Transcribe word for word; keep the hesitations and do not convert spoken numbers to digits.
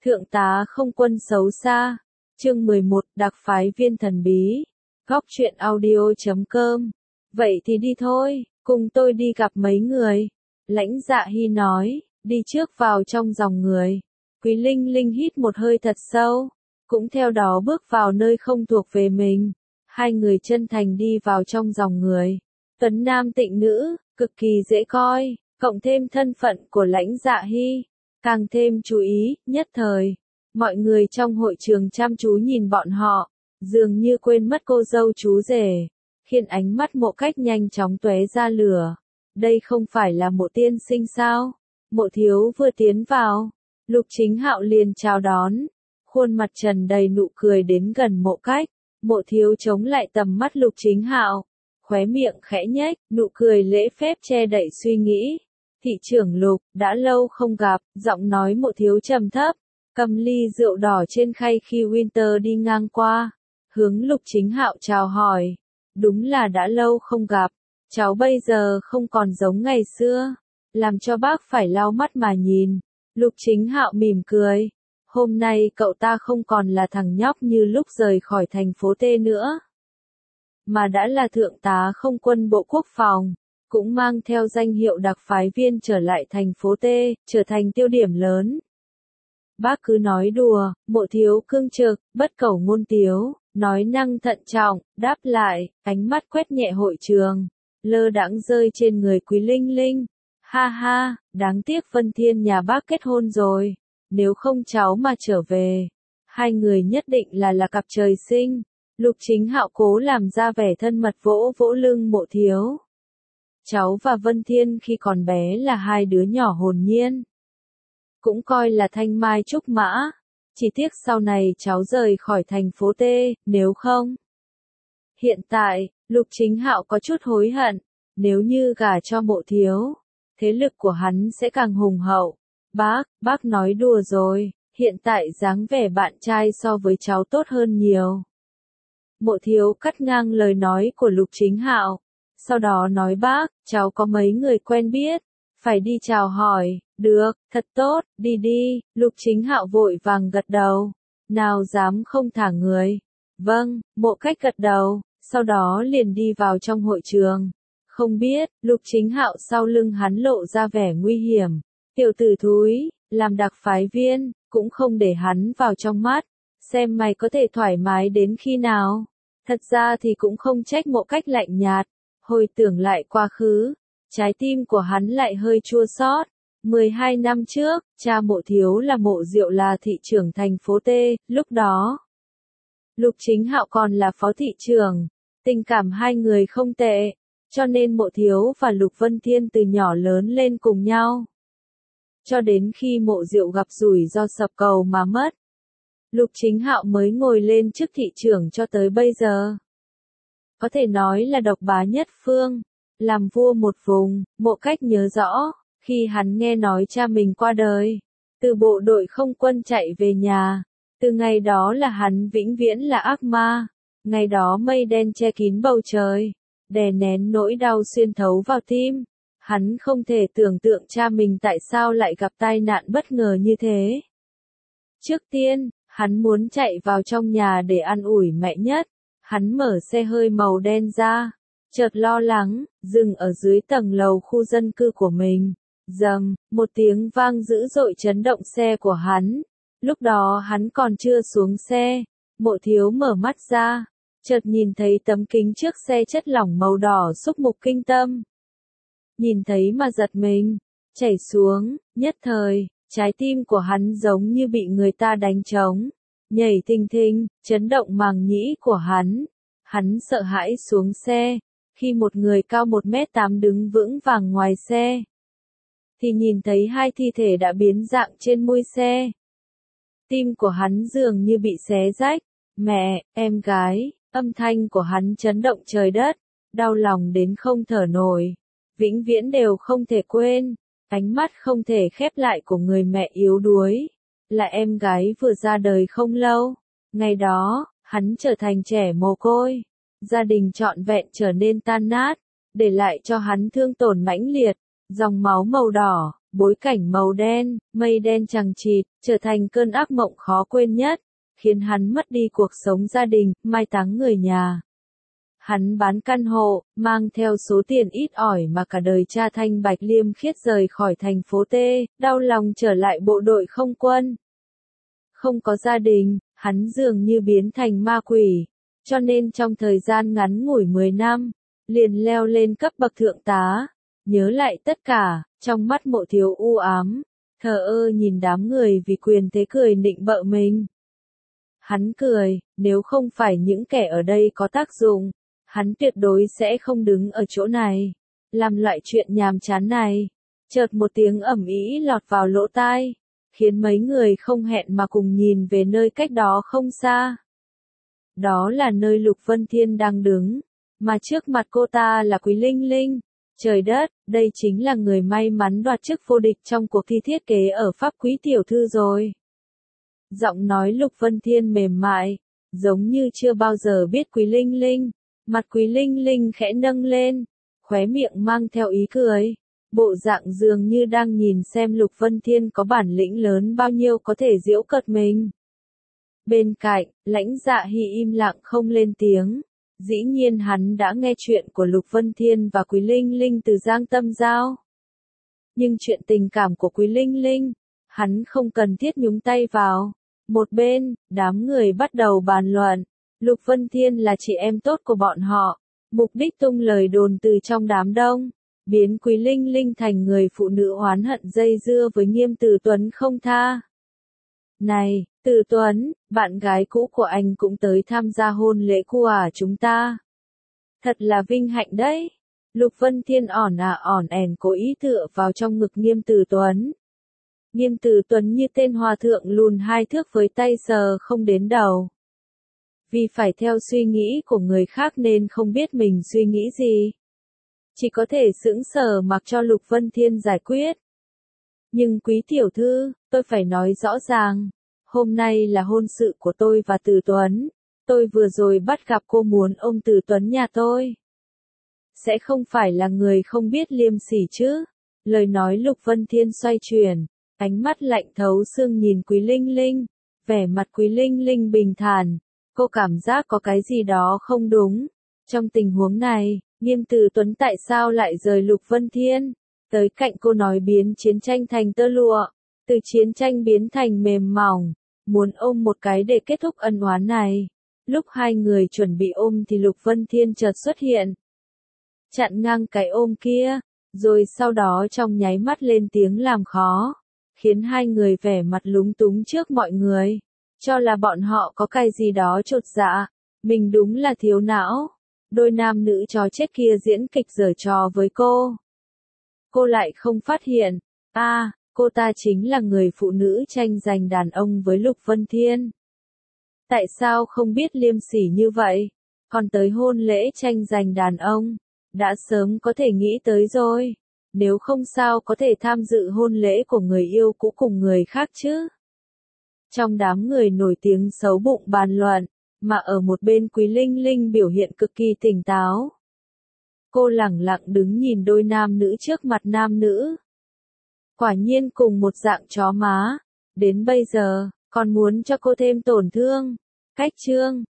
Thượng tá không quân xấu xa. Chương mười một, đặc phái viên thần bí. Góc truyện audio chấm com. Vậy thì đi thôi, cùng tôi đi gặp mấy người. Lãnh Dạ Hy nói, đi trước vào trong dòng người. Quý Linh Linh hít một hơi thật sâu, cũng theo đó bước vào nơi không thuộc về mình. Hai người chân thành đi vào trong dòng người. Tuấn nam tịnh nữ, cực kỳ dễ coi, cộng thêm thân phận của Lãnh Dạ Hy, càng thêm chú ý. Nhất thời, mọi người trong hội trường chăm chú nhìn bọn họ, dường như quên mất cô dâu chú rể, khiến ánh mắt Mộ Cách nhanh chóng tóe ra lửa. Đây không phải là Mộ tiên sinh sao? Mộ thiếu vừa tiến vào, Lục Chính Hạo liền chào đón, khuôn mặt tràn đầy nụ cười đến gần Mộ Cách. Mộ thiếu chống lại tầm mắt Lục Chính Hạo, khóe miệng khẽ nhếch, nụ cười lễ phép che đậy suy nghĩ. Thị trưởng Lục, đã lâu không gặp, giọng nói Mộ thiếu trầm thấp, cầm ly rượu đỏ trên khay khi Winter đi ngang qua, hướng Lục Chính Hạo chào hỏi. Đúng là đã lâu không gặp, cháu bây giờ không còn giống ngày xưa, làm cho bác phải lau mắt mà nhìn. Lục Chính Hạo mỉm cười, hôm nay cậu ta không còn là thằng nhóc như lúc rời khỏi thành phố T nữa, mà đã là thượng tá không quân Bộ Quốc phòng, cũng mang theo danh hiệu đặc phái viên trở lại thành phố T, trở thành tiêu điểm lớn. Bác cứ nói đùa, Mộ thiếu cương trực, bất cẩu ngôn tiếu, nói năng thận trọng, đáp lại, ánh mắt quét nhẹ hội trường, lơ đãng rơi trên người Quý Linh Linh. Ha ha, đáng tiếc Vân Thiên nhà bác kết hôn rồi, nếu không cháu mà trở về, hai người nhất định là là cặp trời sinh. Lục Chính Hạo cố làm ra vẻ thân mật vỗ vỗ lưng Mộ thiếu. Cháu và Vân Thiên khi còn bé là hai đứa nhỏ hồn nhiên, cũng coi là thanh mai trúc mã, chỉ tiếc sau này cháu rời khỏi thành phố T, nếu không. Hiện tại, Lục Chính Hạo có chút hối hận, nếu như gả cho Mộ thiếu, thế lực của hắn sẽ càng hùng hậu. Bác, bác nói đùa rồi, hiện tại dáng vẻ bạn trai so với cháu tốt hơn nhiều. Mộ thiếu cắt ngang lời nói của Lục Chính Hạo, sau đó nói bác, cháu có mấy người quen biết, phải đi chào hỏi. Được, thật tốt, đi đi. Lục Chính Hạo vội vàng gật đầu, nào dám không thả người. Vâng, Mộ Cách gật đầu, sau đó liền đi vào trong hội trường. Không biết, Lục Chính Hạo sau lưng hắn lộ ra vẻ nguy hiểm. Tiểu tử thúi, làm đặc phái viên, cũng không để hắn vào trong mắt, xem mày có thể thoải mái đến khi nào. Thật ra thì cũng không trách Mộ Cách lạnh nhạt, hồi tưởng lại quá khứ, trái tim của hắn lại hơi chua xót. mười hai năm trước, cha Mộ thiếu là Mộ Diệu là thị trưởng thành phố T, lúc đó Lục Chính Hạo còn là phó thị trưởng, tình cảm hai người không tệ, cho nên Mộ thiếu và Lục Vân Thiên từ nhỏ lớn lên cùng nhau. Cho đến khi Mộ Diệu gặp rủi ro sập cầu mà mất, Lục Chính Hạo mới ngồi lên chức thị trưởng cho tới bây giờ. Có thể nói là độc bá nhất phương, làm vua một vùng. Mộ Cách nhớ rõ, khi hắn nghe nói cha mình qua đời, từ bộ đội không quân chạy về nhà, từ ngày đó là hắn vĩnh viễn là ác ma. Ngày đó mây đen che kín bầu trời, đè nén nỗi đau xuyên thấu vào tim. Hắn không thể tưởng tượng cha mình tại sao lại gặp tai nạn bất ngờ như thế. Trước tiên, hắn muốn chạy vào trong nhà để an ủi mẹ nhất. Hắn mở xe hơi màu đen ra, chợt lo lắng, dừng ở dưới tầng lầu khu dân cư của mình. Dầm, một tiếng vang dữ dội chấn động xe của hắn. Lúc đó hắn còn chưa xuống xe. Mộ thiếu mở mắt ra, chợt nhìn thấy tấm kính trước xe chất lỏng màu đỏ xúc mục kinh tâm. Nhìn thấy mà giật mình, chảy xuống, nhất thời, trái tim của hắn giống như bị người ta đánh trống, nhảy thình thình, chấn động màng nhĩ của hắn. Hắn sợ hãi xuống xe, khi một người cao một mét tám đứng vững vàng ngoài xe, thì nhìn thấy hai thi thể đã biến dạng trên mui xe. Tim của hắn dường như bị xé rách. Mẹ, em gái, âm thanh của hắn chấn động trời đất, đau lòng đến không thở nổi, vĩnh viễn đều không thể quên, ánh mắt không thể khép lại của người mẹ yếu đuối, là em gái vừa ra đời không lâu. Ngày đó, hắn trở thành trẻ mồ côi, gia đình trọn vẹn trở nên tan nát, để lại cho hắn thương tổn mãnh liệt, dòng máu màu đỏ, Bối cảnh màu đen, mây đen chằng chịt, trở thành cơn ác mộng khó quên nhất, khiến hắn mất đi cuộc sống gia đình, mai táng người nhà. Hắn bán căn hộ, mang theo số tiền ít ỏi mà cả đời cha Thanh Bạch liêm khiết rời khỏi thành phố T, đau lòng trở lại bộ đội không quân. Không có gia đình, hắn dường như biến thành ma quỷ, cho nên trong thời gian ngắn ngủi mười năm, liền leo lên cấp bậc thượng tá. Nhớ lại tất cả, trong mắt Mộ Thiếu u ám, thờ ơ nhìn đám người vì quyền thế cười nịnh bợ mình. Hắn cười, nếu không phải những kẻ ở đây có tác dụng, hắn tuyệt đối sẽ không đứng ở chỗ này, làm loại chuyện nhàm chán này. Chợt một tiếng ầm ĩ lọt vào lỗ tai, khiến mấy người không hẹn mà cùng nhìn về nơi cách đó không xa. Đó là nơi Lục Vân Thiên đang đứng, mà trước mặt cô ta là Quý Linh Linh. Trời đất, đây chính là người may mắn đoạt chức vô địch trong cuộc thi thiết kế ở Pháp Quý tiểu thư rồi. Giọng nói Lục Vân Thiên mềm mại, giống như chưa bao giờ biết Quý Linh Linh. Mặt Quý Linh Linh khẽ nâng lên, khóe miệng mang theo ý cười. Bộ dạng dường như đang nhìn xem Lục Vân Thiên có bản lĩnh lớn bao nhiêu có thể giễu cợt mình. Bên cạnh, Lãnh Dạ Hy im lặng không lên tiếng. Dĩ nhiên hắn đã nghe chuyện của Lục Vân Thiên và Quý Linh Linh từ Giang Tâm Giao. Nhưng chuyện tình cảm của Quý Linh Linh, hắn không cần thiết nhúng tay vào. Một bên, đám người bắt đầu bàn luận. Lục Vân Thiên là chị em tốt của bọn họ. Mục đích tung lời đồn từ trong đám đông, biến Quý Linh Linh thành người phụ nữ oán hận dây dưa với Nghiêm Từ Tuấn không tha. Này, Từ Tuấn, bạn gái cũ của anh cũng tới tham gia hôn lễ của chúng ta. Thật là vinh hạnh đấy. Lục Vân Thiên ỏn à ỏn ẻn cố ý tựa vào trong ngực Nghiêm Từ Tuấn. Nghiêm Từ Tuấn như tên hòa thượng lùn hai thước với tay sờ không đến đầu. Vì phải theo suy nghĩ của người khác nên không biết mình suy nghĩ gì. Chỉ có thể sững sờ mặc cho Lục Vân Thiên giải quyết. Nhưng quý tiểu thư, tôi phải nói rõ ràng. Hôm nay là hôn sự của tôi và Từ Tuấn. Tôi vừa rồi bắt gặp cô muốn ôm Từ Tuấn nhà tôi. Sẽ không phải là người không biết liêm sỉ chứ. Lời nói Lục Vân Thiên xoay chuyển. Ánh mắt lạnh thấu xương nhìn Quý Linh Linh. Vẻ mặt Quý Linh Linh bình thản. Cô cảm giác có cái gì đó không đúng. Trong tình huống này, Nghiêm Từ Tuấn tại sao lại rời Lục Vân Thiên? Tới cạnh cô nói biến chiến tranh thành tơ lụa. Từ chiến tranh biến thành mềm mỏng. Muốn ôm một cái để kết thúc ân oán này. Lúc hai người chuẩn bị ôm thì Lục Vân Thiên chợt xuất hiện. Chặn ngang cái ôm kia. Rồi sau đó trong nháy mắt lên tiếng làm khó. Khiến hai người vẻ mặt lúng túng trước mọi người. Cho là bọn họ có cái gì đó chột dạ. Mình đúng là thiếu não. Đôi nam nữ chó chết kia diễn kịch giở trò với cô. Cô lại không phát hiện. À, cô ta chính là người phụ nữ tranh giành đàn ông với Lục Vân Thiên. Tại sao không biết liêm sỉ như vậy? Còn tới hôn lễ tranh giành đàn ông. Đã sớm có thể nghĩ tới rồi. Nếu không sao có thể tham dự hôn lễ của người yêu cũ cùng người khác chứ? Trong đám người nổi tiếng xấu bụng bàn luận, mà ở một bên Quý Linh Linh biểu hiện cực kỳ tỉnh táo. Cô lẳng lặng đứng nhìn đôi nam nữ trước mặt nam nữ. Quả nhiên cùng một dạng chó má. Đến bây giờ, còn muốn cho cô thêm tổn thương. Cách chương